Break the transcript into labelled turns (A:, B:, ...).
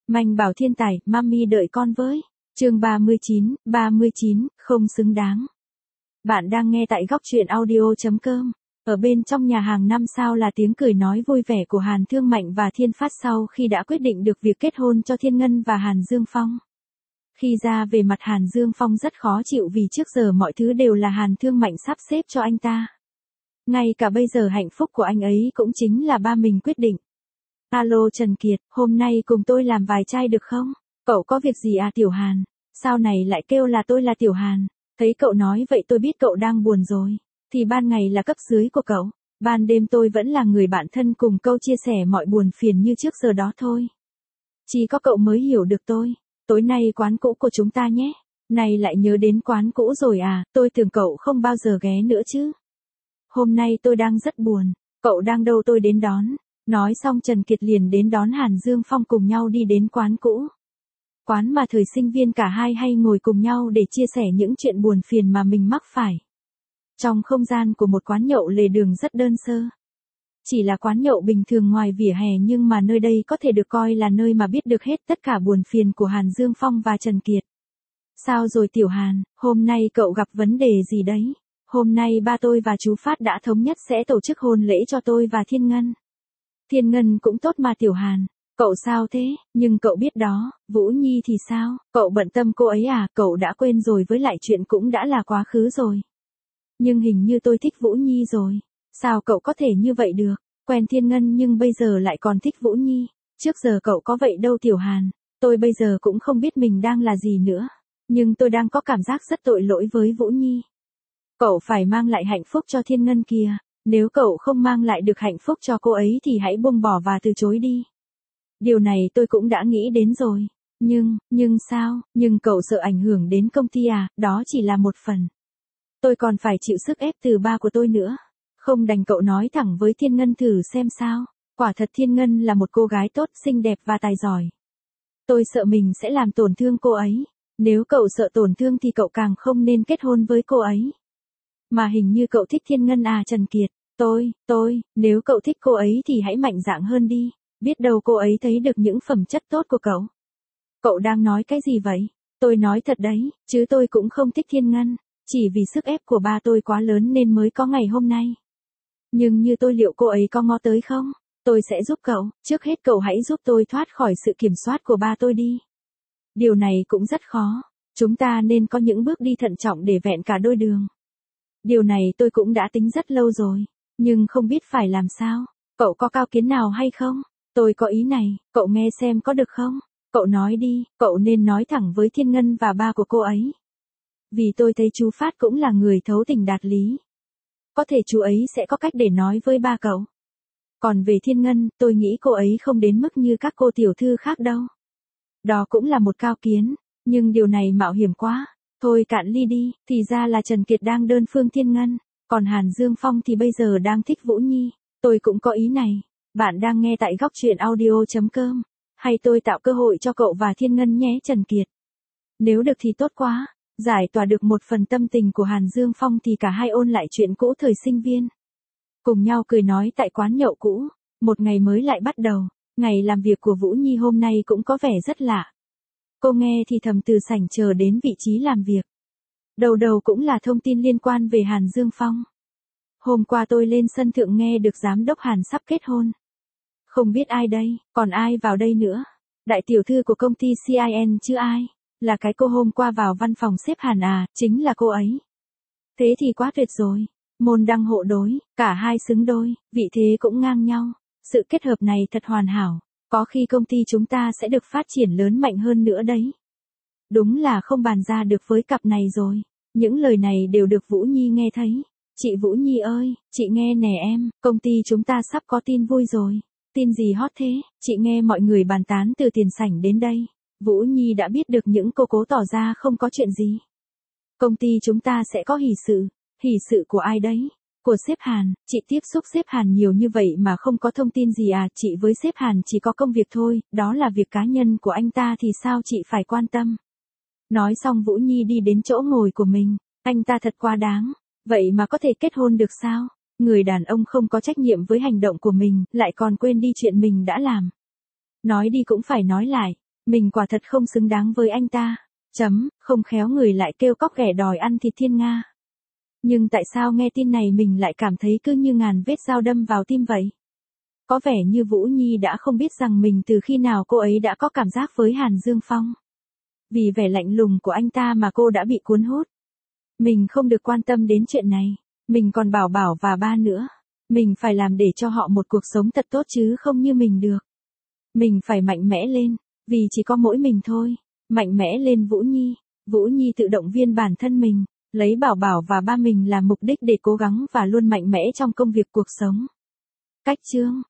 A: Manh Bảo Thiên Tài, mami đợi con với. Chương 39, không xứng đáng. Bạn đang nghe tại góc truyện audio.com. Ở bên trong nhà hàng 5 sao là tiếng cười nói vui vẻ của Hàn Thương Mạnh và Thiên Phát sau khi đã quyết định được việc kết hôn cho Thiên Ngân và Hàn Dương Phong. Khi ra về mặt Hàn Dương Phong rất khó chịu vì trước giờ mọi thứ đều là Hàn Thương Mạnh sắp xếp cho anh ta. Ngay cả bây giờ hạnh phúc của anh ấy cũng chính là ba mình quyết định. Alo Trần Kiệt, hôm nay cùng tôi làm vài chai được không? Cậu có việc gì à Tiểu Hàn? Sao này lại kêu là tôi là Tiểu Hàn? Thấy cậu nói vậy tôi biết cậu đang buồn rồi. Thì ban ngày là cấp dưới của cậu. Ban đêm tôi vẫn là người bạn thân cùng câu chia sẻ mọi buồn phiền như trước giờ đó thôi. Chỉ có cậu mới hiểu được tôi. Tối nay quán cũ của chúng ta nhé. Này lại nhớ đến quán cũ rồi à, tôi tưởng cậu không bao giờ ghé nữa chứ. Hôm nay tôi đang rất buồn. Cậu đang đâu tôi đến đón. Nói xong Trần Kiệt liền đến đón Hàn Dương Phong cùng nhau đi đến quán cũ. Quán mà thời sinh viên cả hai hay ngồi cùng nhau để chia sẻ những chuyện buồn phiền mà mình mắc phải. Trong không gian của một quán nhậu lề đường rất đơn sơ. Chỉ là quán nhậu bình thường ngoài vỉa hè nhưng mà nơi đây có thể được coi là nơi mà biết được hết tất cả buồn phiền của Hàn Dương Phong và Trần Kiệt. Sao rồi Tiểu Hàn, hôm nay cậu gặp vấn đề gì đấy? Hôm nay ba tôi và chú Phát đã thống nhất sẽ tổ chức hôn lễ cho tôi và Thiên Ngân. Thiên Ngân cũng tốt mà Tiểu Hàn. Cậu sao thế, nhưng cậu biết đó, Vũ Nhi thì sao, cậu bận tâm cô ấy à, cậu đã quên rồi với lại chuyện cũng đã là quá khứ rồi. Nhưng hình như tôi thích Vũ Nhi rồi. Sao cậu có thể như vậy được, quen Thiên Ngân nhưng bây giờ lại còn thích Vũ Nhi. Trước giờ cậu có vậy đâu Tiểu Hàn, tôi bây giờ cũng không biết mình đang là gì nữa. Nhưng tôi đang có cảm giác rất tội lỗi với Vũ Nhi. Cậu phải mang lại hạnh phúc cho Thiên Ngân kìa. Nếu cậu không mang lại được hạnh phúc cho cô ấy thì hãy buông bỏ và từ chối đi. Điều này tôi cũng đã nghĩ đến rồi. Nhưng sao, nhưng cậu sợ ảnh hưởng đến công ty à, đó chỉ là một phần. Tôi còn phải chịu sức ép từ ba của tôi nữa. Không đành cậu nói thẳng với Thiên Ngân thử xem sao. Quả thật Thiên Ngân là một cô gái tốt, xinh đẹp và tài giỏi. Tôi sợ mình sẽ làm tổn thương cô ấy. Nếu cậu sợ tổn thương thì cậu càng không nên kết hôn với cô ấy. Mà hình như cậu thích Thiên Ngân à Trần Kiệt. Nếu cậu thích cô ấy thì hãy mạnh dạn hơn đi. Biết đâu cô ấy thấy được những phẩm chất tốt của cậu. Cậu đang nói cái gì vậy? Tôi nói thật đấy, chứ tôi cũng không thích Thiên Ngân. Chỉ vì sức ép của ba tôi quá lớn nên mới có ngày hôm nay. Nhưng như tôi liệu cô ấy có ngó tới không? Tôi sẽ giúp cậu, trước hết cậu hãy giúp tôi thoát khỏi sự kiểm soát của ba tôi đi. Điều này cũng rất khó. Chúng ta nên có những bước đi thận trọng để vẹn cả đôi đường. Điều này tôi cũng đã tính rất lâu rồi. Nhưng không biết phải làm sao. Cậu có cao kiến nào hay không? Tôi có ý này, cậu nghe xem có được không? Cậu nói đi, cậu nên nói thẳng với Thiên Ngân và ba của cô ấy. Vì tôi thấy chú Phát cũng là người thấu tình đạt lý. Có thể chú ấy sẽ có cách để nói với ba cậu. Còn về Thiên Ngân, tôi nghĩ cô ấy không đến mức như các cô tiểu thư khác đâu. Đó cũng là một cao kiến, nhưng điều này mạo hiểm quá. Thôi cạn ly đi, thì ra là Trần Kiệt đang đơn phương Thiên Ngân. Còn Hàn Dương Phong thì bây giờ đang thích Vũ Nhi. Tôi cũng có ý này. Bạn đang nghe tại góc truyện audio.com. Hay tôi tạo cơ hội cho cậu và Thiên Ngân nhé Trần Kiệt. Nếu được thì tốt quá. Giải tỏa được một phần tâm tình của Hàn Dương Phong thì cả hai ôn lại chuyện cũ thời sinh viên. Cùng nhau cười nói tại quán nhậu cũ. Một ngày mới lại bắt đầu. Ngày làm việc của Vũ Nhi hôm nay cũng có vẻ rất lạ. Cô nghe thì thầm từ sảnh chờ đến vị trí làm việc. Đầu đầu cũng là thông tin liên quan về Hàn Dương Phong. Hôm qua tôi lên sân thượng nghe được giám đốc Hàn sắp kết hôn. Không biết ai đây, còn ai vào đây nữa. Đại tiểu thư của công ty CIN chứ ai. Là cái cô hôm qua vào văn phòng sếp Hàn à, chính là cô ấy. Thế thì quá tuyệt rồi. Môn đăng hộ đối, cả hai xứng đôi, vị thế cũng ngang nhau. Sự kết hợp này thật hoàn hảo. Có khi công ty chúng ta sẽ được phát triển lớn mạnh hơn nữa đấy. Đúng là không bàn ra được với cặp này rồi. Những lời này đều được Vũ Nhi nghe thấy. Chị Vũ Nhi ơi, chị nghe nè em, công ty chúng ta sắp có tin vui rồi. Tin gì hot thế, chị nghe mọi người bàn tán từ tiền sảnh đến đây. Vũ Nhi đã biết được những cô cố tỏ ra không có chuyện gì. Công ty chúng ta sẽ có hỷ sự của ai đấy? Của sếp Hàn, chị tiếp xúc sếp Hàn nhiều như vậy mà không có thông tin gì à? Chị với sếp Hàn chỉ có công việc thôi, đó là việc cá nhân của anh ta thì sao chị phải quan tâm? Nói xong Vũ Nhi đi đến chỗ ngồi của mình, anh ta thật quá đáng, vậy mà có thể kết hôn được sao? Người đàn ông không có trách nhiệm với hành động của mình, lại còn quên đi chuyện mình đã làm. Nói đi cũng phải nói lại, Mình quả thật không xứng đáng với anh ta. Không khéo người lại kêu cóc ghẻ đòi ăn thịt thiên nga. Nhưng tại sao nghe tin này mình lại cảm thấy cứ như ngàn vết dao đâm vào tim vậy? Có vẻ như Vũ Nhi đã không biết rằng mình từ khi nào cô ấy đã có cảm giác với Hàn Dương Phong. Vì vẻ lạnh lùng của anh ta mà cô đã bị cuốn hút. Mình không được quan tâm đến chuyện này. Mình còn Bảo Bảo và ba nữa. Mình phải làm để cho họ một cuộc sống thật tốt chứ không như mình được. Mình phải mạnh mẽ lên, vì chỉ có mỗi mình thôi. Mạnh mẽ lên Vũ Nhi. Vũ Nhi tự động viên bản thân mình, lấy Bảo Bảo và ba mình làm mục đích để cố gắng và luôn mạnh mẽ trong công việc cuộc sống. Cách chương